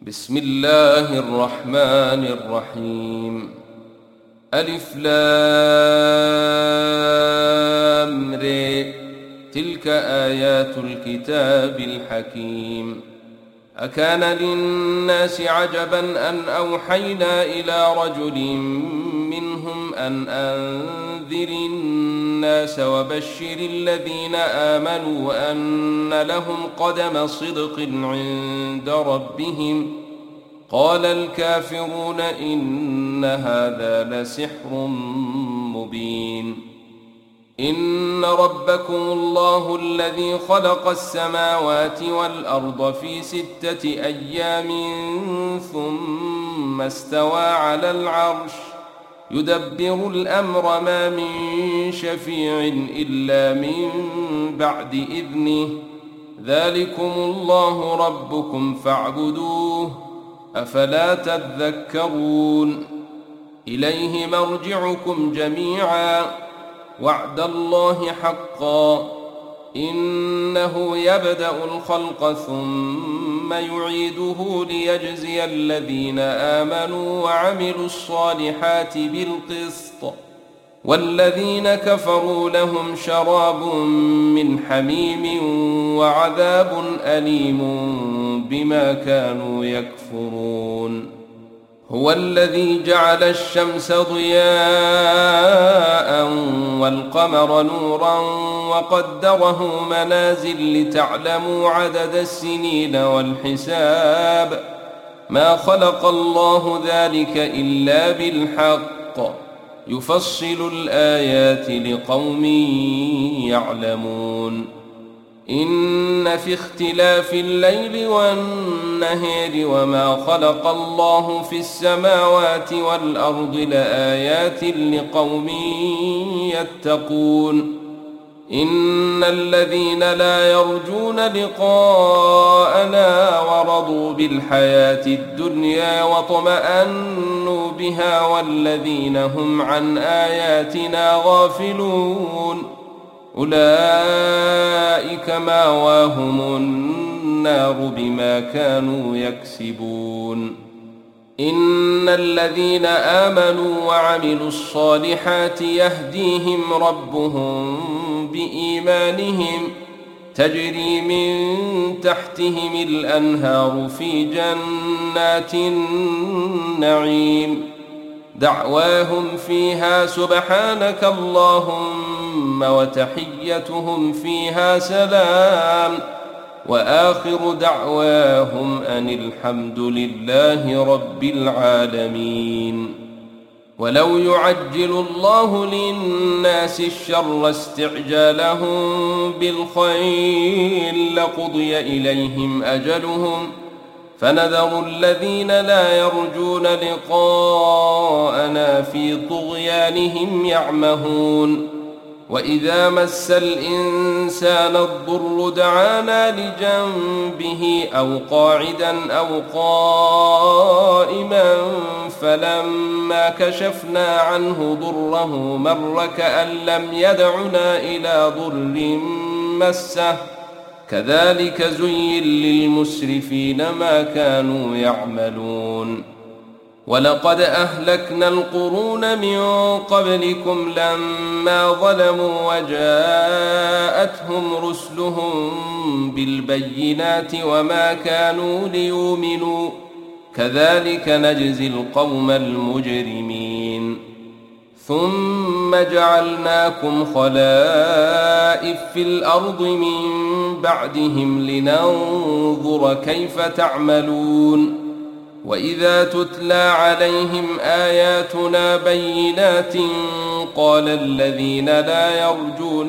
بسم الله الرحمن الرحيم. ألف لام ر. تلك آيات الكتاب الحكيم. أكان للناس عجبا أن أوحينا إلى رجل منهم أن أنذر الناس وبشر الذين آمنوا أن لهم قدم صدق عند ربهم. قال الكافرون إن هذا لسحر مبين. إن ربكم الله الذي خلق السماوات والأرض في 6 أيام ثم استوى على العرش يدبر الأمر ما من شفيع إلا من بعد إذنه. ذلكم الله ربكم فاعبدوه أفلا تذكرون. إليه مرجعكم جميعا وعد الله حقا إنه يبدأ الخلق ثم يعيده ليجزي الذين آمنوا وعملوا الصالحات بالقسط والذين كفروا لهم شراب من حميم وعذاب أليم بما كانوا يكفرون. هو الذي جعل الشمس ضياء والقمر نورا وقدره منازل لتعلموا عدد السنين والحساب. ما خلق الله ذلك إلا بالحق يفصل الآيات لقوم يعلمون. إن في اختلاف الليل والنهار وما خلق الله في السماوات والأرض لآيات لقوم يتقون. إن الذين لا يرجون لقاءنا ورضوا بالحياة الدنيا واطمأنوا بها والذين هم عن آياتنا غافلون أولئك مأواهم النار بما كانوا يكسبون. إن الذين آمنوا وعملوا الصالحات يهديهم ربهم بإيمانهم تجري من تحتهم الأنهار في جنات النعيم. دعواهم فيها سبحانك اللهم وتحيتهم فيها سلام وآخر دعواهم أن الحمد لله رب العالمين. ولو يعجل الله للناس الشر استعجالهم بالخير لقضي إليهم أجلهم فنذر الذين لا يرجون لقاءنا في طغيانهم يعمهون. وإذا مس الإنسان الضر دعانا لجنبه أو قاعدا أو قائما فلما كشفنا عنه ضره مر كأن لم يدعنا إلى ضر مسه كذلك زين للمسرفين ما كانوا يعملون. ولقد أهلكنا القرون من قبلكم لما ظلموا وجاءتهم رسلهم بالبينات وما كانوا ليؤمنوا كذلك نجزي القوم المجرمين. ثم جعلناكم خلائف في الأرض من بعدهم لننظر كيف تعملون. وإذا تتلى عليهم آياتنا بينات قال الذين لا يرجون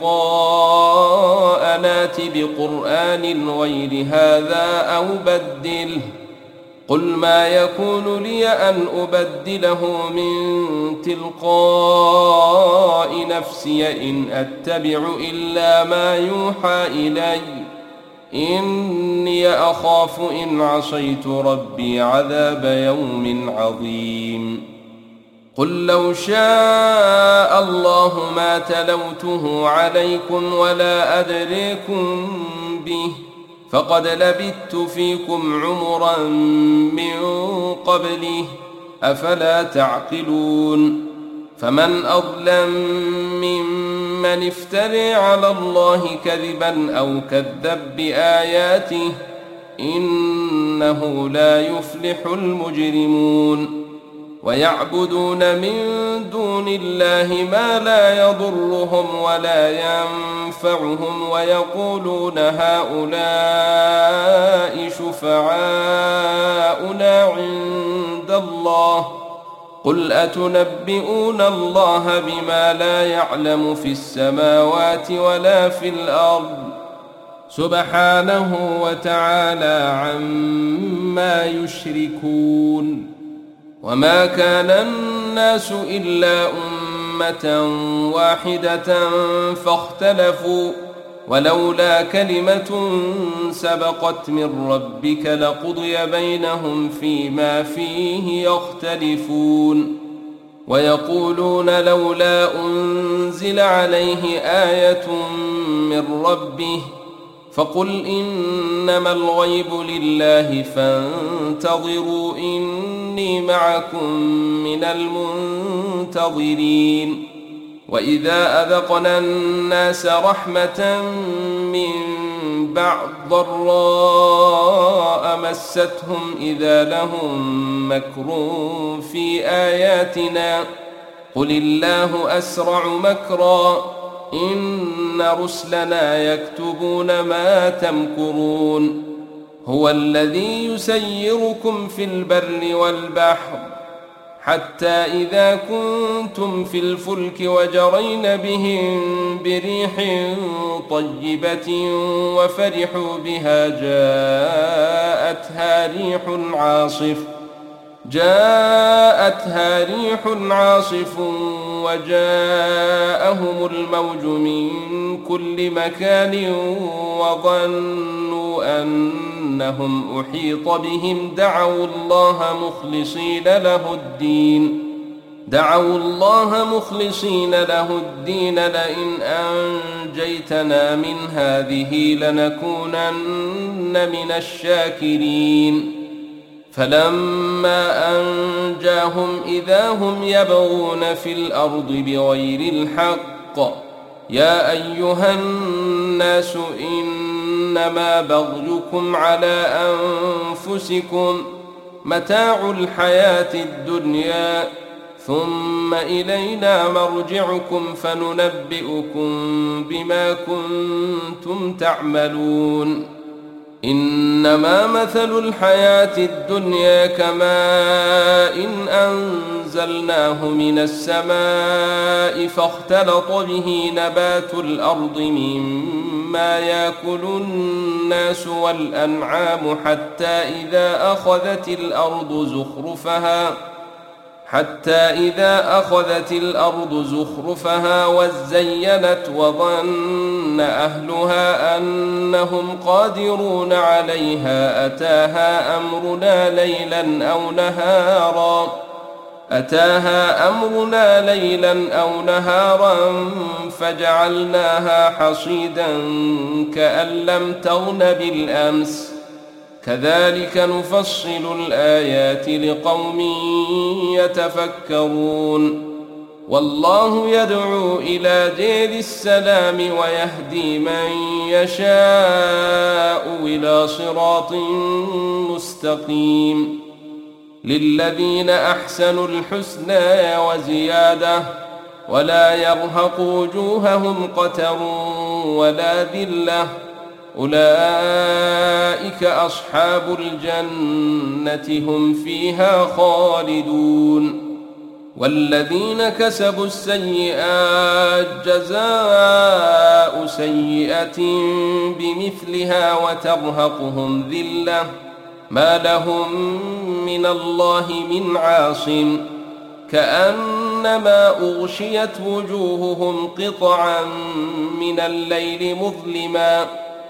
لقاءنا ائت بقرآن غير هذا أو بدله قل ما يكون لي أن أبدله من تلقاء نفسي إن أتبع إلا ما يوحى إلي إني أخاف إن عصيت ربي عذاب يوم عظيم. قل لو شاء الله ما تلوته عليكم ولا أدريكم به فقد لبثت فيكم عمرا من قبله أفلا تعقلون فمن أظلم ممن افترى على الله كذبا أو كذب بآياته إنه لا يفلح المجرمون ويعبدون من دون الله ما لا يضرهم ولا ينفعهم ويقولون هؤلاء شفعاؤنا عند الله قل أتنبئون الله بما لا يعلم في السماوات ولا في الأرض سبحانه وتعالى عما يشركون وما كان الناس إلا أمة واحدة فاختلفوا ولولا كلمة سبقت من ربك لقضي بينهم فيما فيه يختلفون ويقولون لولا أنزل عليه آية من ربه فقل إنما الغيب لله فانتظروا إني معكم من المنتظرين وإذا أذقنا الناس رحمة من بعد ضراء مستهم إذا لهم مكر في آياتنا قل الله أسرع مكرا إن رسلنا يكتبون ما تمكرون هو الذي يسيركم في البر والبحر حتى إذا كنتم في الفلك وجرين بهم بريح طيبة وفرحوا بها جاءتها ريح عاصف وجاءهم الموج من كل مكان وظنوا أنهم أحيط بهم دعوا الله مخلصين له الدين لئن أنجيتنا من هذه لنكونن من الشاكرين فلما أنجاهم إذا هم يبغون في الأرض بغير الحق يا أيها الناس إنما بغيكم على أنفسكم متاع الحياة الدنيا ثم إلينا مرجعكم فننبئكم بما كنتم تعملون إنما مثل الحياة الدنيا كماء إن أنزلناه من السماء فاختلط به نبات الأرض مما يأكل الناس والأنعام حتى إذا أخذت الأرض زخرفها وزينت وظن أهلها أنهم قادرون عليها أتاها أمرنا ليلا أو نهارا فجعلناها حصيدا كأن لم تغن بالأمس كذلك نفصل الآيات لقوم يتفكرون والله يدعو إلى دار السلام ويهدي من يشاء إلى صراط مستقيم للذين أحسنوا الحسنى وزيادة ولا يرهق وجوههم قتر ولا ذلة أولئك أصحاب الجنة هم فيها خالدون والذين كسبوا السيئات جزاء سيئة بمثلها وترهقهم ذلة ما لهم من الله من عاصم كأنما أغشيت وجوههم قطعا من الليل مظلما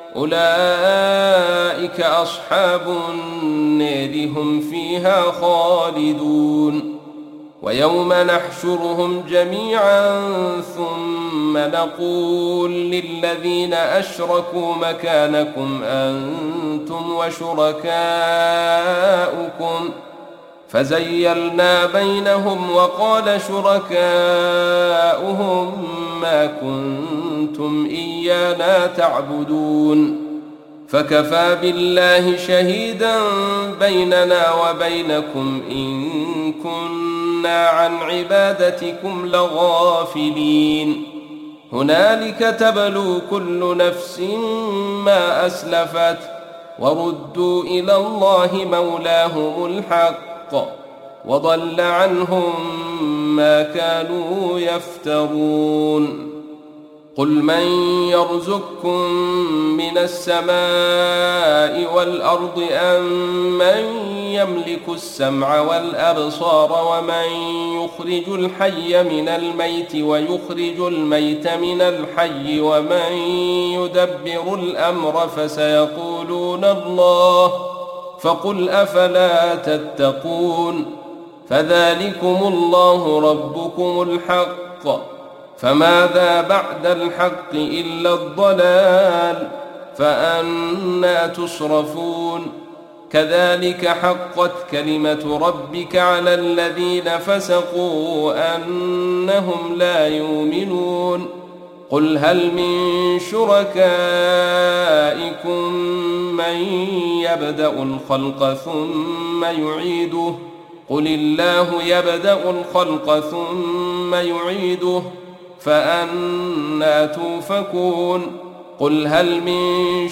أولئك أصحاب النار هم فيها خالدون ويوم نحشرهم جميعا ثم نقول للذين أشركوا مكانكم أنتم وشركاؤكم فزيلنا بينهم وقال شركاؤهم ما كنتم إيانا تعبدون فكفى بالله شهيدا بيننا وبينكم إن كنا عن عبادتكم لغافلين هنالك تبلو كل نفس ما أسلفت وردوا إلى الله مولاهم الحق وضل عنهم ما كانوا يفترون قل من يرزقكم من السماء والأرض أم من يملك السمع والأبصار ومن يخرج الحي من الميت ويخرج الميت من الحي ومن يدبر الأمر فسيقولون الله فقل أفلا تتقون فذلكم الله ربكم الحق فماذا بعد الحق إلا الضلال فأنى تصرفون كذلك حقت كلمة ربك على الذين فسقوا أنهم لا يؤمنون قل هل من شركائكم من يبدأ الخلق ثم يعيده قل الله يبدأ الخلق ثم يعيده فأنى توفكون قل هل من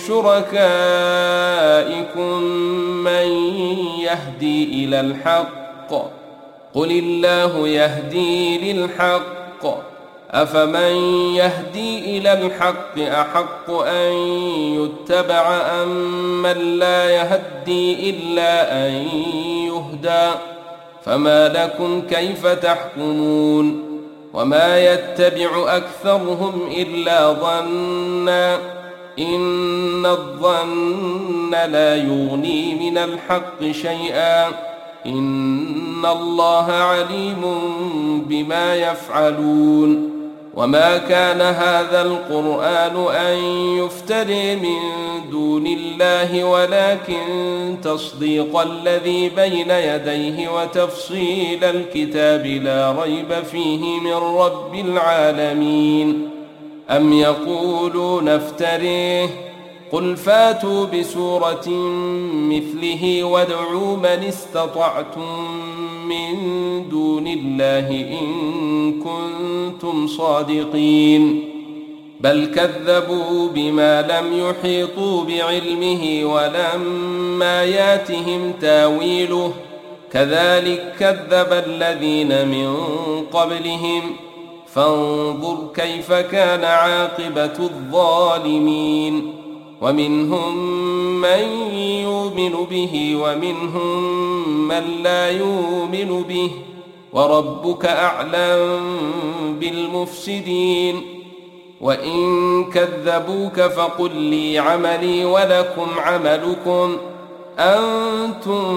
شركائكم من يهدي إلى الحق قل الله يهدي للحق أفمن يهدي إلى الحق أحق أن يتبع أم من لا يهدي إلا أن يهدى فما لكم كيف تحكمون وما يتبع أكثرهم إلا ظنا إن الظن لا يغني من الحق شيئا إن الله عليم بما يفعلون وما كان هذا القرآن أن يفتري من دون الله ولكن تصديق الذي بين يديه وتفصيل الكتاب لا ريب فيه من رب العالمين أم يقولون افتريه قل فاتوا بسورة مثله وادعوا من استطعتم من دون الله إن كنتم صادقين بل كذبوا بما لم يحيطوا بعلمه ولما ياتهم تاويله كذلك كذب الذين من قبلهم فانظر كيف كان عاقبة الظالمين ومنهم من يؤمن به ومنهم من لا يؤمن به وربك أعلم بالمفسدين وإن كذبوك فقل لي عملي ولكم عملكم أنتم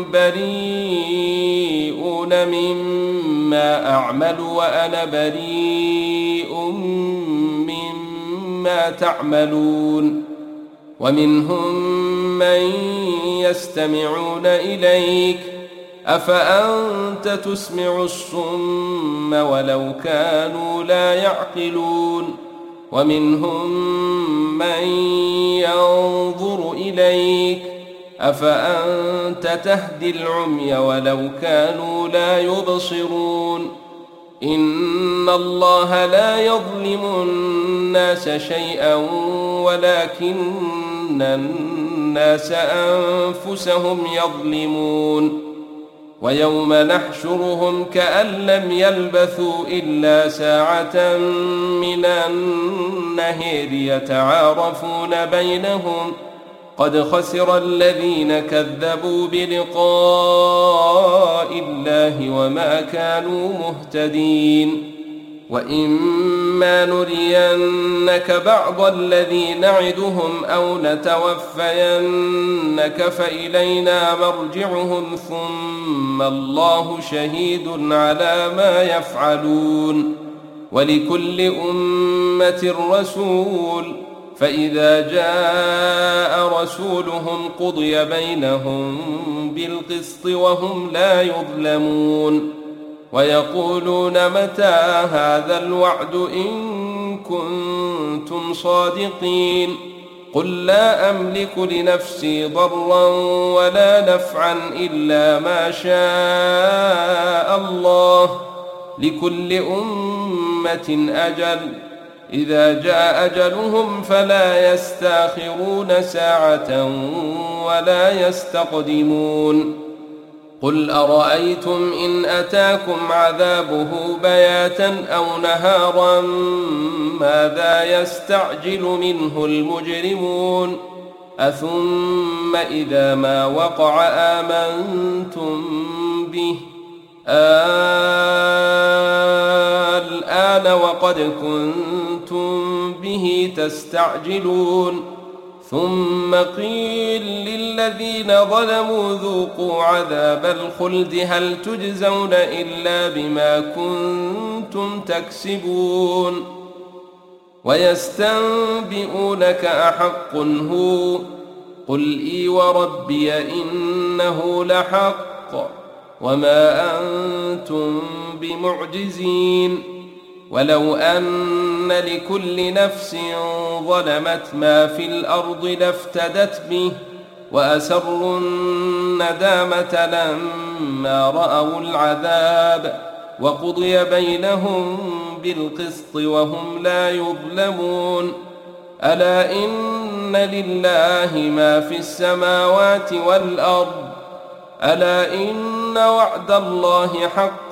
بريئون مما أعمل وأنا بريء مما تعملون ومنهم من يستمعون إليك أفأنت تسمع الصم ولو كانوا لا يعقلون ومنهم من ينظر إليك أفأنت تهدي العمي ولو كانوا لا يبصرون إن الله لا يظلم الناس شيئا ولكن الناس أنفسهم يظلمون ويوم نحشرهم كأن لم يلبثوا إلا ساعة من النهار يتعارفون بينهم قد خسر الذين كذبوا بلقاء الله وما كانوا مهتدين وإما نرينك بعض الذي نعدهم أو نتوفينك فإلينا مرجعهم ثم الله شهيد على ما يفعلون ولكل أمة رسول فإذا جاء رسولهم قضي بينهم بالقسط وهم لا يظلمون ويقولون متى هذا الوعد إن كنتم صادقين قل لا أملك لنفسي ضرا ولا نفعا إلا ما شاء الله لكل أمة أجل إذا جاء أجلهم فلا يستأخرون ساعة ولا يستقدمون قل أرأيتم إن أتاكم عذابه بياتا أو نهارا ماذا يستعجل منه المجرمون أثم إذا ما وقع آمنتم به الآن وقد كنتم به تستعجلون ثم قيل للذين ظلموا ذوقوا عذاب الخلد هل تجزون إلا بما كنتم تكسبون ويستنبئونك أحق هو قل إي وربي إنه لحق وما أنتم بمعجزين ولو أن لكل نفس ظلمت ما في الأرض لافتدت به وأسروا الندامة لما رأوا العذاب وقضي بينهم بالقسط وهم لا يظلمون ألا إن لله ما في السماوات والأرض ألا إن وعد الله حق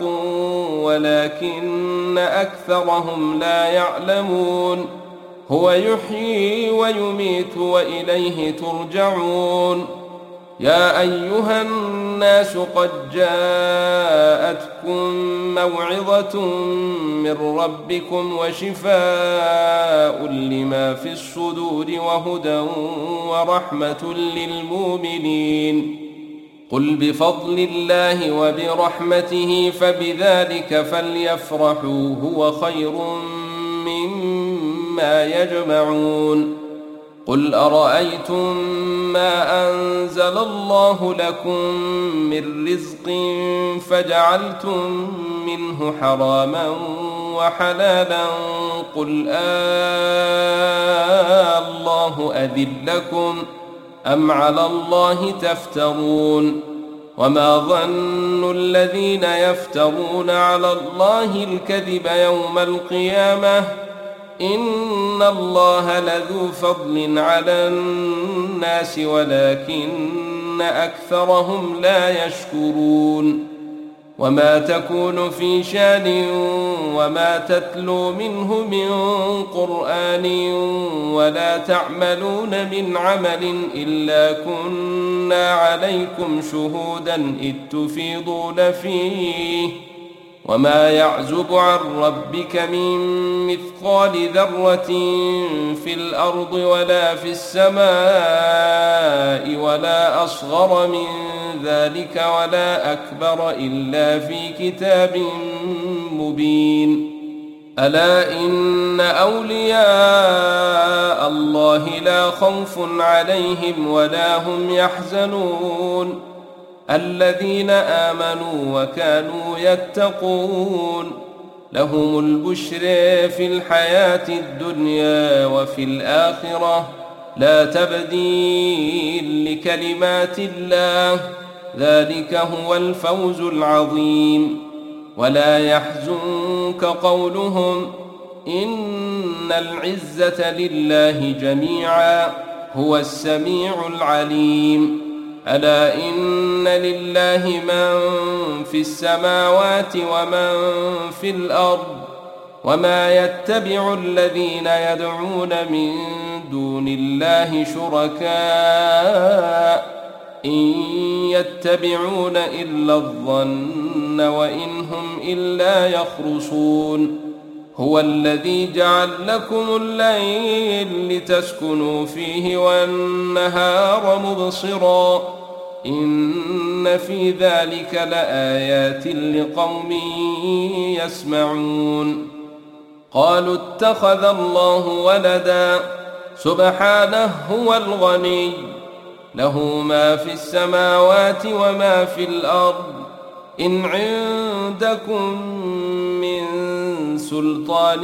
ولكن أكثرهم لا يعلمون هو يحيي ويميت وإليه ترجعون يا أيها الناس قد جاءتكم موعظة من ربكم وشفاء لما في الصدور وهدى ورحمة للمؤمنين قل بفضل الله وبرحمته فبذلك فليفرحوا هو خير مما يجمعون قل أرأيتم ما أنزل الله لكم من رزق فجعلتم منه حراما وحلالا قل الله أذن لكم أم على الله تفترون وما ظن الذين يفترون على الله الكذب يوم القيامة إن الله لذو فضل على الناس ولكن أكثرهم لا يشكرون وما تكون في شان وما تتلو منه من قرآن ولا تعملون من عمل إلا كنا عليكم شهودا إذ تفيضون فيه وما يعزب عن ربك من مثقال ذرة في الأرض ولا في السماء ولا أصغر من ذلك ولا أكبر إلا في كتاب مبين ألا إن أولياء الله لا خوف عليهم ولا هم يحزنون الذين آمنوا وكانوا يتقون لهم البشر في الحياة الدنيا وفي الآخرة لا تبديل لكلمات الله ذلك هو الفوز العظيم ولا يحزنك قولهم إن العزة لله جميعا هو السميع العليم ألا إن لله من في السماوات ومن في الأرض وما يتبع الذين يدعون من دون الله شركاء إن يتبعون إلا الظن وإن هم إلا يخرصون هو الذي جعل لكم الليل لتسكنوا فيه والنهار مبصرا إن في ذلك لآيات لقوم يسمعون قالوا اتخذ الله ولدا سبحانه هو الغني له ما في السماوات وما في الأرض إن عندكم من سلطان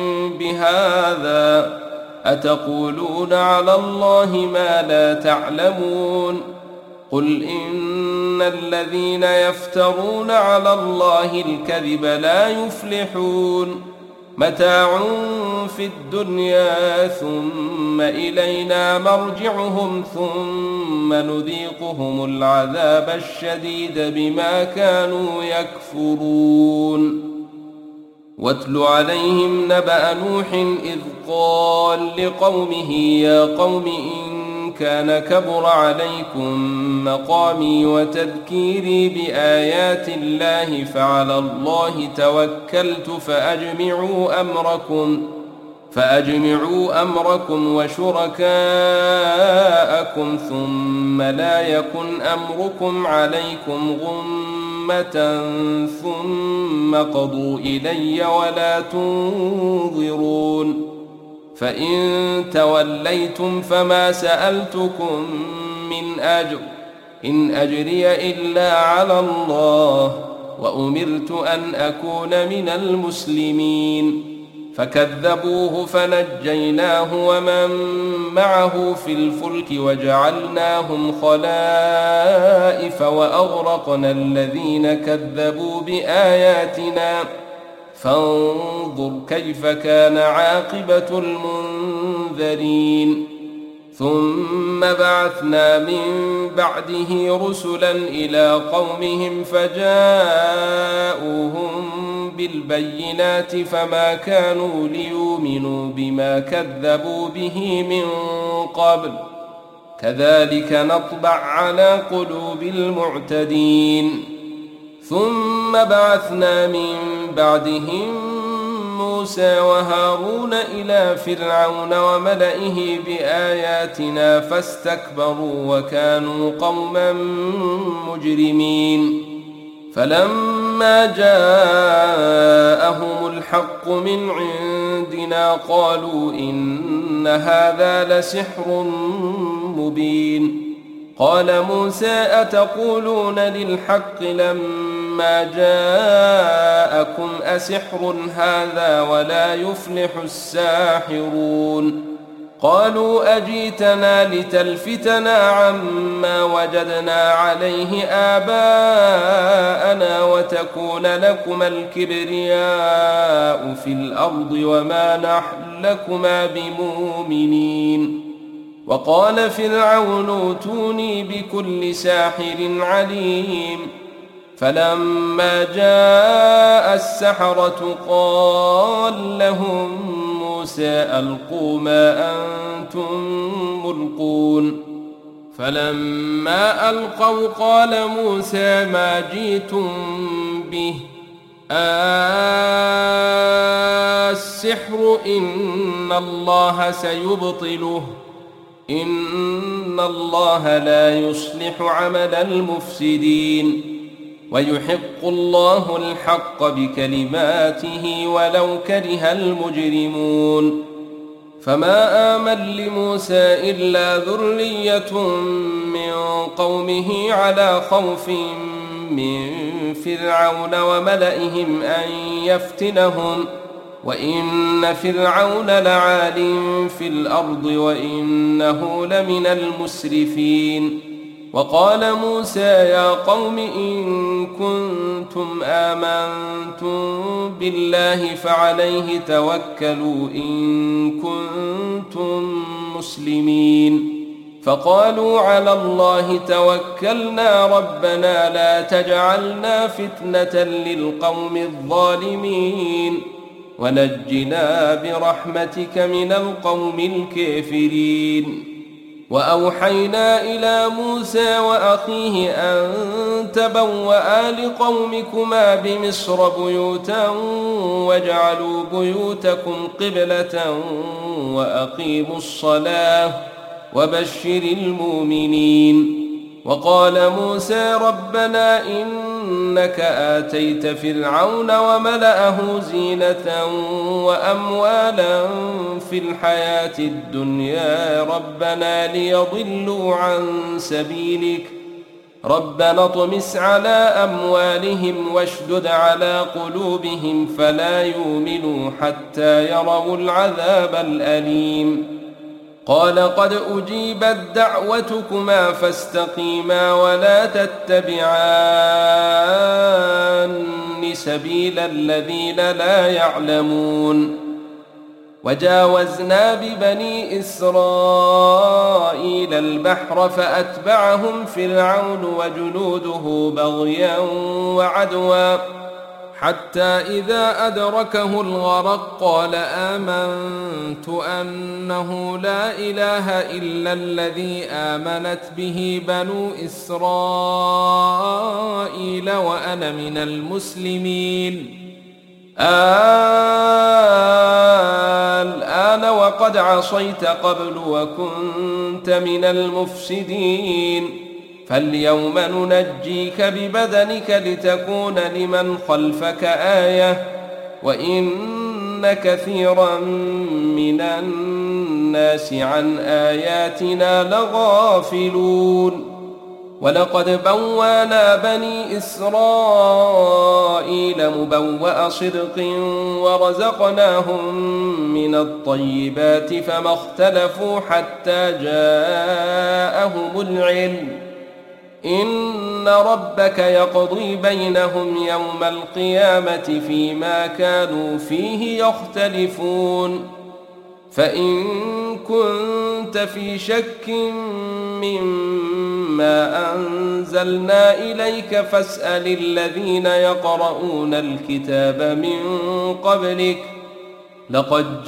بهذا أتقولون على الله ما لا تعلمون قل إن الذين يفترون على الله الكذب لا يفلحون متاع في الدنيا ثم إلينا مرجعهم ثم نذيقهم العذاب الشديد بما كانوا يكفرون واتل عليهم نبأ نوح إذ قال لقومه يا قوم إن كان كبر عليكم مقامي وتذكيري بآيات الله فعلى الله توكلت فأجمعوا أمركم وشركاءكم ثم لا يكن أمركم عليكم غمة ثم قضوا إلي ولا تنظرون فإن توليتم فما سألتكم من أجر إن أجري إلا على الله وأمرت أن أكون من المسلمين فكذبوه فنجيناه ومن معه في الفلك وجعلناهم خلائف وأغرقنا الذين كذبوا بآياتنا فانظر كيف كان عاقبة المنذرين ثم بعثنا من بعده رسلا إلى قومهم فجاءوهم بالبينات فما كانوا ليؤمنوا بما كذبوا به من قبل كذلك نطبع على قلوب المعتدين ثم بعثنا من بعدهم موسى وهارون إلى فرعون وملئه بآياتنا فاستكبروا وكانوا قوما مجرمين فلما جاءهم الحق من عندنا قالوا إن هذا لسحر مبين قال موسى أتقولون للحق لما جاءكم أسحر هذا ولا يفلح الساحرون قالوا أجيتنا لتلفتنا عما وجدنا عليه آباءنا وتكون لكما الكبرياء في الأرض وما نحن لكما بمؤمنين وقال فرعون ائتوني بكل ساحر عليم فلما جاء السحرة قال لهم موسى ألقوا ما أنتم ملقون فلما ألقوا قال موسى ما جئتم به السحر إن الله سيبطله إن الله لا يصلح عمل المفسدين ويحق الله الحق بكلماته ولو كره المجرمون فما آمن لموسى إلا ذرية من قومه على خوف من فرعون وملئهم أن يفتنهم وإن فرعون لعال في الأرض وإنه لمن المسرفين وقال موسى يا قوم إن كنتم آمنتم بالله فعليه توكلوا إن كنتم مسلمين فقالوا على الله توكلنا ربنا لا تجعلنا فتنة للقوم الظالمين ونجنا برحمتك من القوم الكافرين وأوحينا إلى موسى وأخيه أن تبوأ لقومكما بمصر بيوتا واجعلوا بيوتكم قبلة وأقيموا الصلاة وبشر المؤمنين. وقال موسى ربنا إنك آتيت فرعون وملأه زينة وأموالا في الحياة الدنيا ربنا ليضلوا عن سبيلك ربنا اطمس على أموالهم واشدد على قلوبهم فلا يؤمنوا حتى يروا العذاب الأليم. قال قد أجيبت دعوتكما فاستقيما ولا تتبعان سبيل الذين لا يعلمون. وجاوزنا ببني إسرائيل البحر فأتبعهم فرعون وجنوده بغيا وعدوا حتى إذا أدركه الغرق قال آمنت أنه لا إله إلا الذي آمنت به بنو إسرائيل وأنا من المسلمين. الآن وقد عصيت قبل وكنت من المفسدين فاليوم ننجيك ببدنك لتكون لمن خلفك آية وإن كثيرا من الناس عن آياتنا لغافلون. ولقد بوّانا بني إسرائيل مبوأ صدق ورزقناهم من الطيبات فما اختلفوا حتى جاءهم العلم إن ربك يقضي بينهم يوم القيامة فيما كانوا فيه يختلفون. فإن كنت في شك مما أنزلنا إليك فاسأل الذين يقرؤون الكتاب من قبلك لقد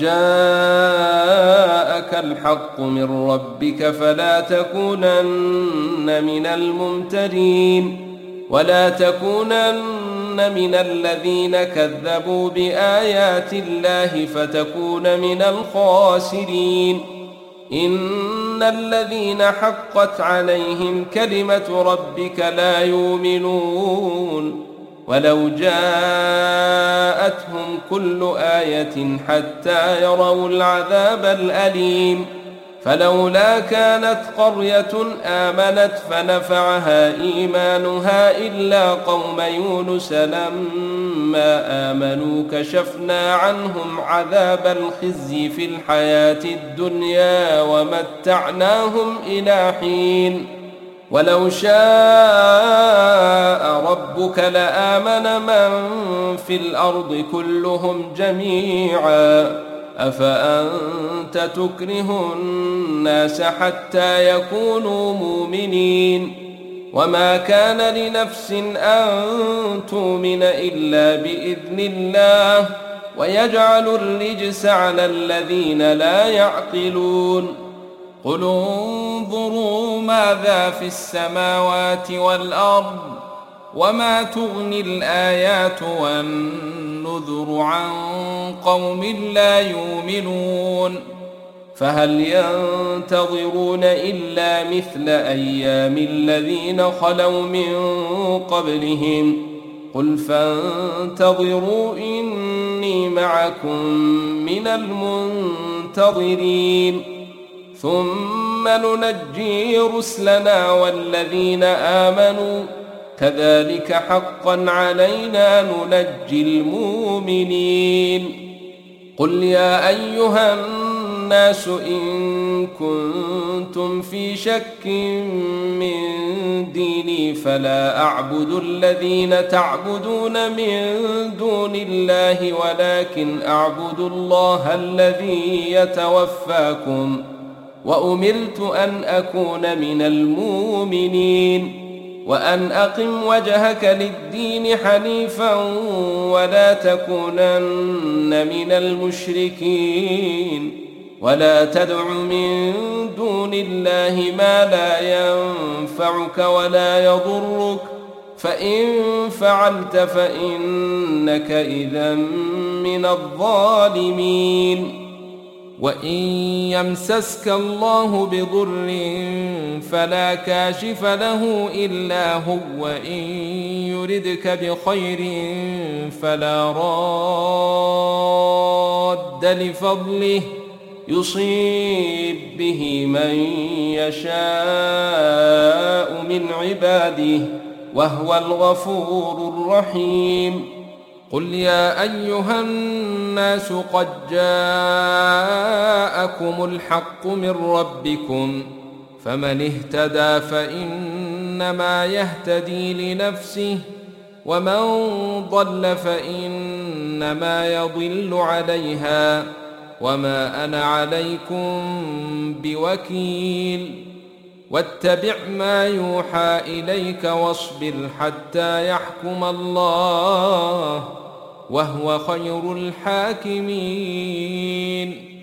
جاءك الحق من ربك فلا تكونن من الممترين ولا تكونن من الذين كذبوا بآيات الله فتكون من الخاسرين. إن الذين حقت عليهم كلمة ربك لا يؤمنون ولو جاءتهم كل آية حتى يروا العذاب الأليم. فلولا كانت قرية آمنت فنفعها إيمانها إلا قوم يونس لما آمنوا كشفنا عنهم عذاب الخزي في الحياة الدنيا ومتعناهم إلى حين. ولو شاء ربك لآمن من في الأرض كلهم جميعا أفأنت تكره الناس حتى يكونوا مؤمنين. وما كان لنفس أن تؤمن إلا بإذن الله ويجعل الرجس على الذين لا يعقلون. قل انظروا ماذا في السماوات والأرض وما تغني الآيات والنذر عن قوم لا يؤمنون. فهل ينتظرون إلا مثل أيام الذين خلوا من قبلهم قل فانتظروا إني معكم من المنتظرين ثم ننجي رسلنا والذين آمنوا كذلك حقا علينا ننجي المؤمنين. قل يا أيها الناس إن كنتم في شك من ديني فلا أعبد الذين تعبدون من دون الله ولكن أعبد الله الذي يتوفاكم وأمرت أن أكون من المؤمنين وأن أقم وجهك للدين حنيفا ولا تكونن من المشركين ولا تدع من دون الله ما لا ينفعك ولا يضرك فإن فعلت فإنك إذا من الظالمين وإن يمسسك الله بضر فلا كاشف له إلا هو وإن يردك بخير فلا راد لفضله يصيب به من يشاء من عباده وهو الغفور الرحيم قل يا أيها الناس قد جاءكم الحق من ربكم فمن اهتدى فإنما يهتدي لنفسه ومن ضل فإنما يضل عليها وما أنا عليكم بوكيل واتبع ما يوحى إليك واصبر حتى يحكم الله وهو خير الحاكمين